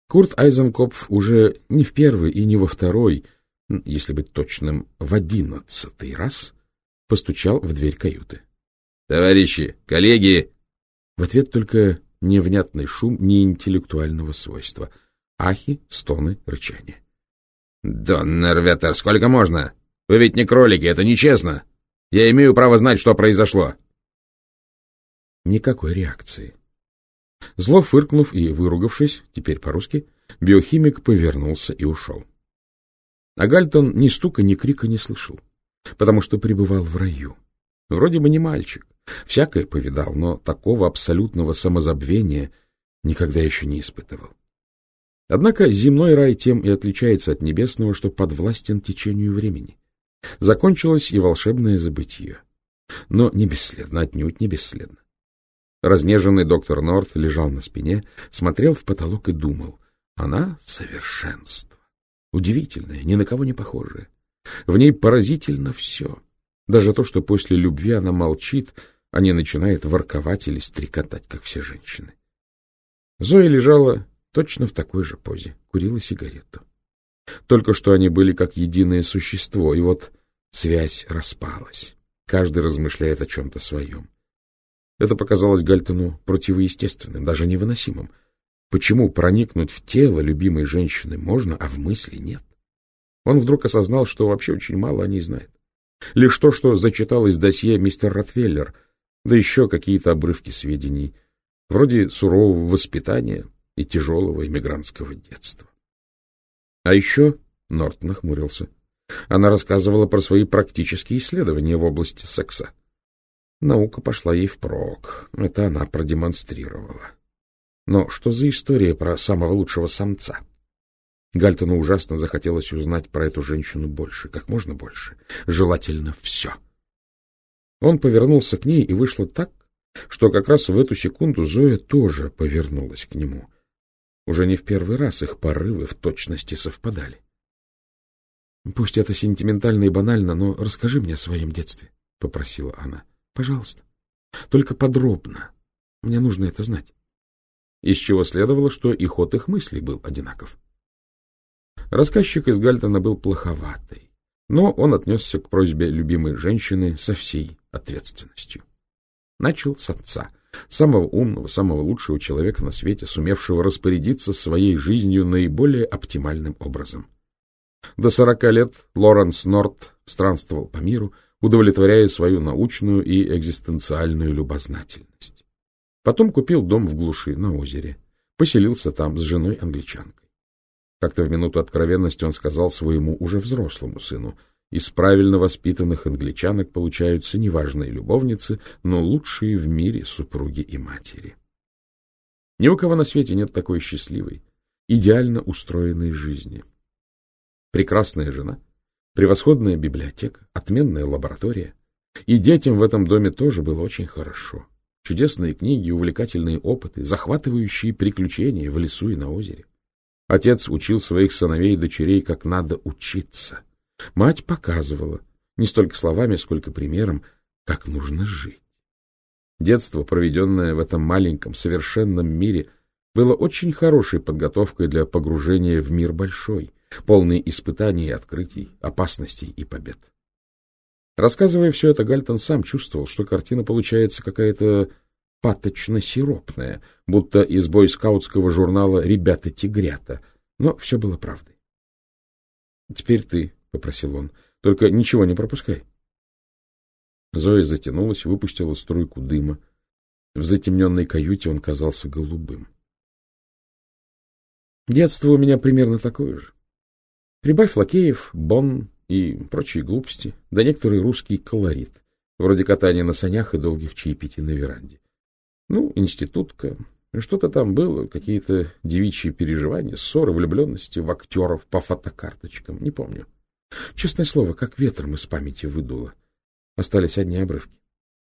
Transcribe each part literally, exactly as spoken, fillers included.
Курт Айзенкопф уже не в первый и не во второй, если быть точным, в одиннадцатый раз постучал в дверь каюты. — Товарищи, коллеги! В ответ только невнятный шум неинтеллектуального свойства. Ахи, стоны, рычание. — Доннерветер, сколько можно? Вы ведь не кролики, это нечестно. Я имею право знать, что произошло. Никакой реакции. Зло фыркнув и выругавшись, теперь по-русски, биохимик повернулся и ушел. А Гальтон ни стука, ни крика не слышал, потому что пребывал в раю. Вроде бы не мальчик, всякое повидал, но такого абсолютного самозабвения никогда еще не испытывал. Однако земной рай тем и отличается от небесного, что подвластен течению времени. Закончилось и волшебное забытье. Но не бесследно, отнюдь не бесследно. Разнеженный доктор Норт лежал на спине, смотрел в потолок и думал. Она — совершенство. Удивительное, ни на кого не похожее. В ней поразительно все. Даже то, что после любви она молчит, а не начинает ворковать или стрекотать, как все женщины. Зоя лежала точно в такой же позе, курила сигарету. Только что они были как единое существо, и вот связь распалась. Каждый размышляет о чем-то своем. Это показалось Гальтону противоестественным, даже невыносимым. Почему проникнуть в тело любимой женщины можно, а в мысли нет? Он вдруг осознал, что вообще очень мало о ней знает. Лишь то, что зачитал из досье мистер Ротвейлер, да еще какие-то обрывки сведений, вроде сурового воспитания и тяжелого иммигрантского детства. А еще Норт нахмурился. Она рассказывала про свои практические исследования в области секса. Наука пошла ей впрок, это она продемонстрировала. Но что за история про самого лучшего самца? Гальтону ужасно захотелось узнать про эту женщину больше, как можно больше, желательно все. Он повернулся к ней, и вышло так, что как раз в эту секунду Зоя тоже повернулась к нему. Уже не в первый раз их порывы в точности совпадали. — Пусть это сентиментально и банально, но расскажи мне о своем детстве, — попросила она. — Пожалуйста. Только подробно. Мне нужно это знать. Из чего следовало, что и ход их мыслей был одинаков. Рассказчик из Гальтона был плоховатый, но он отнесся к просьбе любимой женщины со всей ответственностью. Начал с отца, самого умного, самого лучшего человека на свете, сумевшего распорядиться своей жизнью наиболее оптимальным образом. До сорока лет Лоренс Норт странствовал по миру, удовлетворяя свою научную и экзистенциальную любознательность. Потом купил дом в глуши на озере, поселился там с женой-англичанкой. Как-то в минуту откровенности он сказал своему уже взрослому сыну: из правильно воспитанных англичанок получаются неважные любовницы, но лучшие в мире супруги и матери. Ни у кого на свете нет такой счастливой, идеально устроенной жизни. Прекрасная жена, превосходная библиотека, отменная лаборатория. И детям в этом доме тоже было очень хорошо. Чудесные книги, увлекательные опыты, захватывающие приключения в лесу и на озере. Отец учил своих сыновей и дочерей, как надо учиться. Мать показывала, не столько словами, сколько примером, как нужно жить. Детство, проведенное в этом маленьком, совершенном мире, было очень хорошей подготовкой для погружения в мир большой, полный испытаний и открытий, опасностей и побед. Рассказывая все это, Гальтон сам чувствовал, что картина получается какая-то паточно-сиропная, будто из бойскаутского журнала «Ребята-тигрята», но все было правдой. — Теперь ты, — попросил он, — только ничего не пропускай. Зоя затянулась, выпустила струйку дыма. В затемненной каюте он казался голубым. Детство у меня примерно такое же. Прибавь лакеев, бон и прочие глупости, да некоторый русский колорит, вроде катания на санях и долгих чаепитий на веранде. Ну, институтка, что-то там было, какие-то девичьи переживания, ссоры, влюбленности в актеров по фотокарточкам, не помню. Честное слово, как ветром из памяти выдуло. Остались одни обрывки.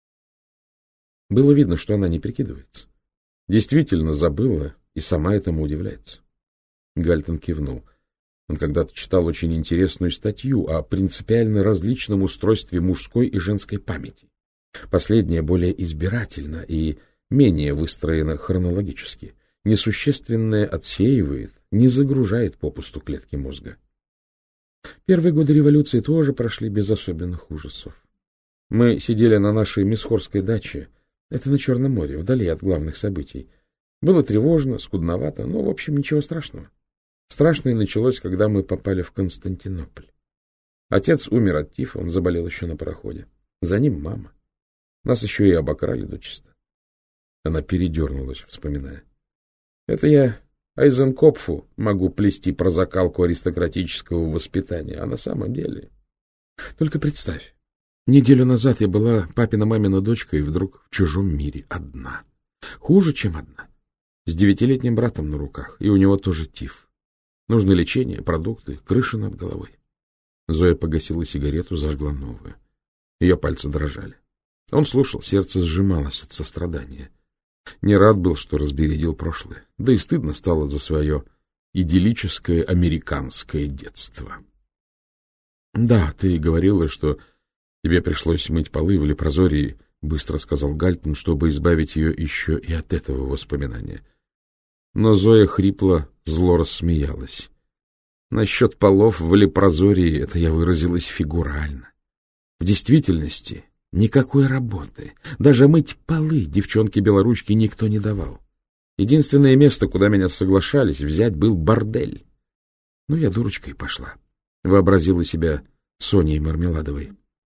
Было видно, что она не прикидывается. Действительно забыла и сама этому удивляется. Гальтон кивнул. Он когда-то читал очень интересную статью о принципиально различном устройстве мужской и женской памяти. Последняя более избирательна и менее выстроена хронологически. Несущественное отсеивает, не загружает попусту клетки мозга. Первые годы революции тоже прошли без особенных ужасов. Мы сидели на нашей Мисхорской даче, это на Черном море, вдали от главных событий. Было тревожно, скудновато, но, в общем, ничего страшного. Страшное началось, когда мы попали в Константинополь. Отец умер от тифа, он заболел еще на пароходе. За ним мама. Нас еще и обокрали дочисто. Она передернулась, вспоминая. Это я Айзенкопфу могу плести про закалку аристократического воспитания, а на самом деле... Только представь, неделю назад я была папина-мамина дочка и вдруг в чужом мире одна. Хуже, чем одна. С девятилетним братом на руках, и у него тоже тиф. Нужно лечение, продукты, крыша над головой. Зоя погасила сигарету, зажгла новую. Ее пальцы дрожали. Он слушал, сердце сжималось от сострадания. Не рад был, что разбередил прошлое. Да и стыдно стало за свое идиллическое американское детство. — Да, ты говорила, что тебе пришлось мыть полы в лепрозории, — быстро сказал Гальтон, чтобы избавить ее еще и от этого воспоминания. Но Зоя хрипло, зло рассмеялась. Насчет полов в лепрозории это я выразилась фигурально. В действительности никакой работы. Даже мыть полы девчонке-белоручке никто не давал. Единственное место, куда меня соглашались взять, был бордель. Ну, я дурочкой пошла. Вообразила себя Соней Мармеладовой.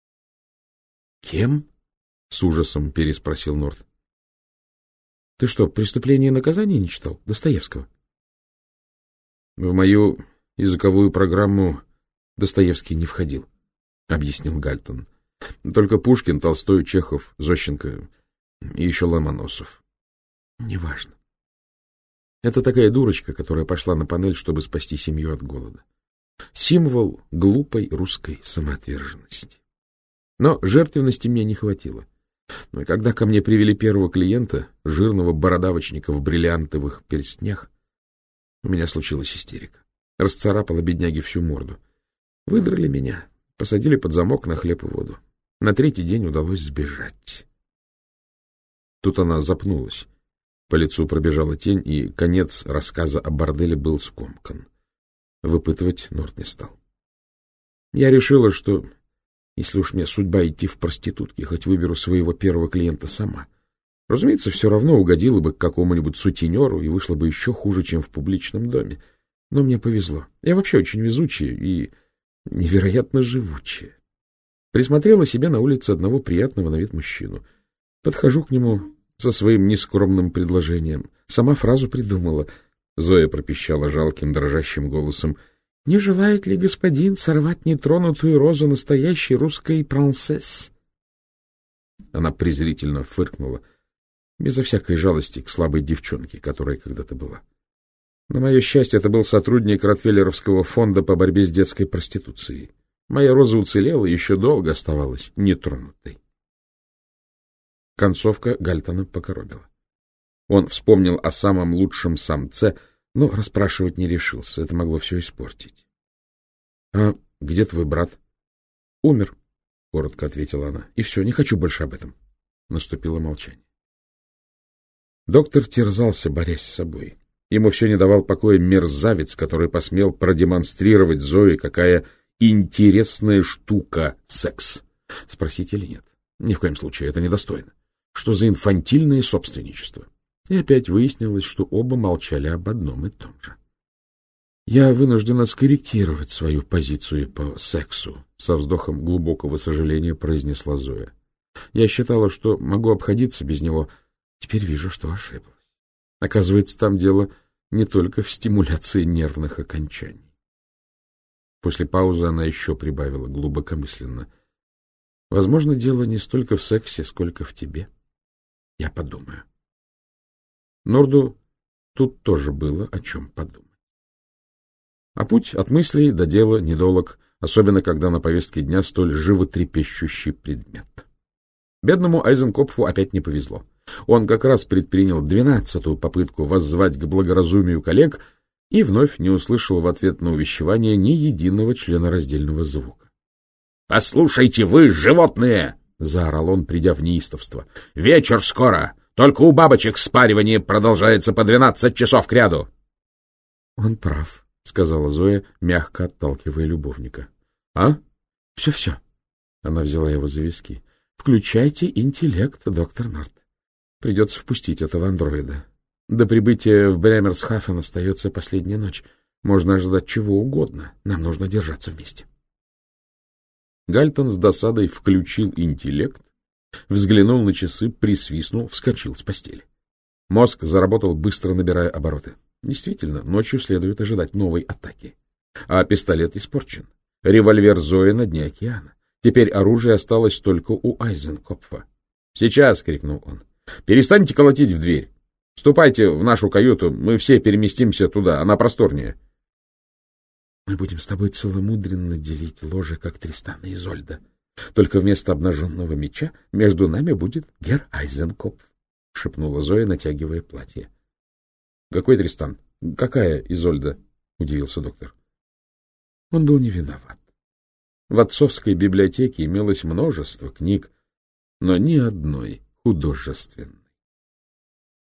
— Кем? — с ужасом переспросил Норт. — Ты что, «Преступление и наказание» не читал? Достоевского? — В мою языковую программу Достоевский не входил, — объяснил Гальтон. — Только Пушкин, Толстой, Чехов, Зощенко и еще Ломоносов. — Неважно. Это такая дурочка, которая пошла на панель, чтобы спасти семью от голода. Символ глупой русской самоотверженности. Но жертвенности мне не хватило. Но когда ко мне привели первого клиента, жирного бородавочника в бриллиантовых перстнях, у меня случилась истерика. Расцарапала бедняге всю морду. Выдрали меня, посадили под замок на хлеб и воду. На третий день удалось сбежать. Тут она запнулась. По лицу пробежала тень, и конец рассказа о борделе был скомкан. Выпытывать Норт не стал. Я решила, что если уж мне судьба идти в проститутки, хоть выберу своего первого клиента сама. Разумеется, все равно угодила бы к какому-нибудь сутенеру и вышло бы еще хуже, чем в публичном доме. Но мне повезло. Я вообще очень везучая и невероятно живучая. Присмотрела себе на улице одного приятного на вид мужчину. Подхожу к нему со своим нескромным предложением. Сама фразу придумала. Зоя пропищала жалким дрожащим голосом. — Не желает ли господин сорвать нетронутую розу настоящей русской принцесс? Она презрительно фыркнула, безо всякой жалости к слабой девчонке, которая когда-то была. На мое счастье, это был сотрудник Ротвейлеровского фонда по борьбе с детской проституцией. Моя роза уцелела и еще долго оставалась нетронутой. Концовка Гальтона покоробила. Он вспомнил о самом лучшем самце, но расспрашивать не решился. Это могло все испортить. — А где твой брат? — Умер, — коротко ответила она. — И все, не хочу больше об этом. Наступило молчание. Доктор терзался, борясь с собой. Ему все не давал покоя мерзавец, который посмел продемонстрировать Зое, какая интересная штука секс. Спросить или нет? Ни в коем случае, это недостойно. Что за инфантильное собственничество? И опять выяснилось, что оба молчали об одном и том же. Я вынуждена скорректировать свою позицию по сексу, со вздохом глубокого сожаления произнесла Зоя. Я считала, что могу обходиться без него. Теперь вижу, что ошиблась. Оказывается, там дело не только в стимуляции нервных окончаний. После паузы она еще прибавила глубокомысленно. Возможно, дело не столько в сексе, сколько в тебе. Я подумаю. Норду тут тоже было о чем подумать. А путь от мыслей до дела недолог, особенно когда на повестке дня столь животрепещущий предмет. Бедному Айзенкопфу опять не повезло. Он как раз предпринял двенадцатую попытку воззвать к благоразумию коллег и вновь не услышал в ответ на увещевание ни единого членораздельного звука. — Послушайте вы, животные! — заорал он, придя в неистовство. — Вечер скоро! Только у бабочек спаривание продолжается по двенадцать часов кряду. Он прав, — сказала Зоя, мягко отталкивая любовника. — А? Все-все. Она взяла его за виски. — Включайте интеллект, доктор Норт. Придется впустить этого андроида. До прибытия в Бремерсхафен остается последняя ночь. Можно ожидать чего угодно. Нам нужно держаться вместе. Гальтон с досадой включил интеллект, взглянул на часы, присвистнул, вскочил с постели. Мозг заработал, быстро набирая обороты. Действительно, ночью следует ожидать новой атаки. А пистолет испорчен. Револьвер Зои на дне океана. Теперь оружие осталось только у Айзенкопфа. «Сейчас!» — крикнул он. «Перестаньте колотить в дверь! Ступайте в нашу каюту, мы все переместимся туда, она просторнее». «Мы будем с тобой целомудренно делить ложе, как Тристан и Изольда. Только вместо обнаженного меча между нами будет герр Айзенкопф», — шепнула Зоя, натягивая платье. — Какой Тристан? Какая Изольда? — удивился доктор. Он был не виноват. В отцовской библиотеке имелось множество книг, но ни одной художественной.